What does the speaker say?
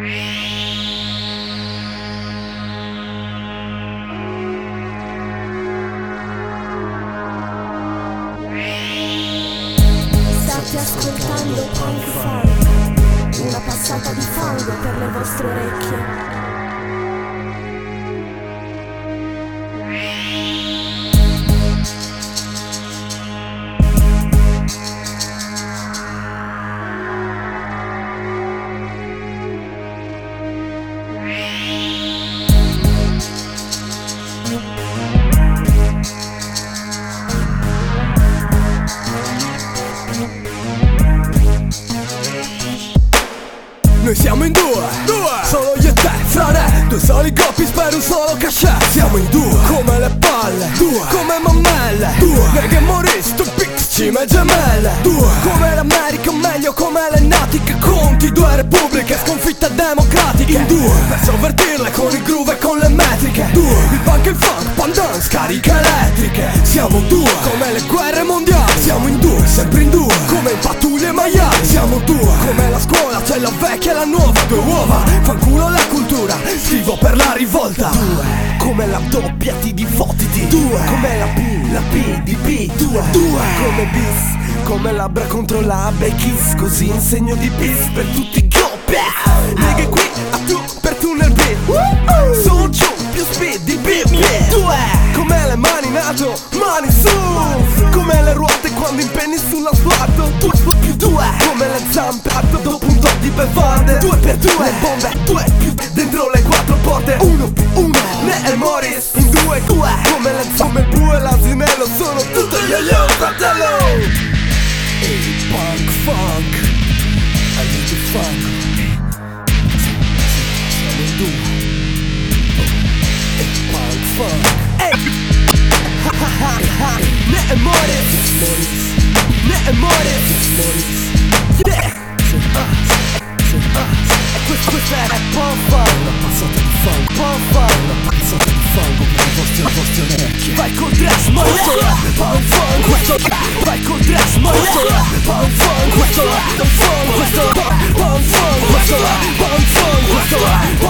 State ascoltando Punk Funk, una passata di fango per le vostre orecchie. Noi siamo in due, solo io e te, frate. Due soli coppi per un solo cachet. Siamo in due, come le palle, come mammelle, Mega Morris, Pix, cime gemelle, come l'America, o meglio come le natiche. Conti due repubbliche, sconfitte democratiche. In due, per sovvertirle con il groove e con le metriche. Il punk e il funk, pandan, scariche elettriche. Siamo due, come le guerre mondiali. Siamo in due, sempre in due, come in pattuglie maiali. Siamo due, come la scuola, c'è la vecchia e la nuova. Due uova, fanculo la cultura, scrivo per la rivolta. Due, come la doppia T di Fotiti. Due, come la P di P. Due, come bis, come labbra contro labbra e kiss. Così in segno di peace per tutti i coppie. Nigga qui, a tu, per tu nel beat. Sono giù, più speed di beat. Due, come le mani in alto, mani su. Come le ruote quando impenni sull'asfalto. Due più due, come le zampe dopo un tot di bevande. Due per due, le bombe, due più dentro le quattro porte. Uno più uno, ne e Morris. In due, come le zampe, il bue e l'asinello. Sono tutto yo-yo, fratello. Hey, punk funk, I need to funk. Siamo in due. Hey, punk funk. Hey, ne e Morris. Ne e Morris. Yeah. Questa è punk funk, una passata di funk. Punk funk, una passata di fango per le vostre orecchie. Vai col dress, ma punk funk, questo vai col dress, ma punk funk, questo è punk funk, questo punk funk, questo punk funk, questo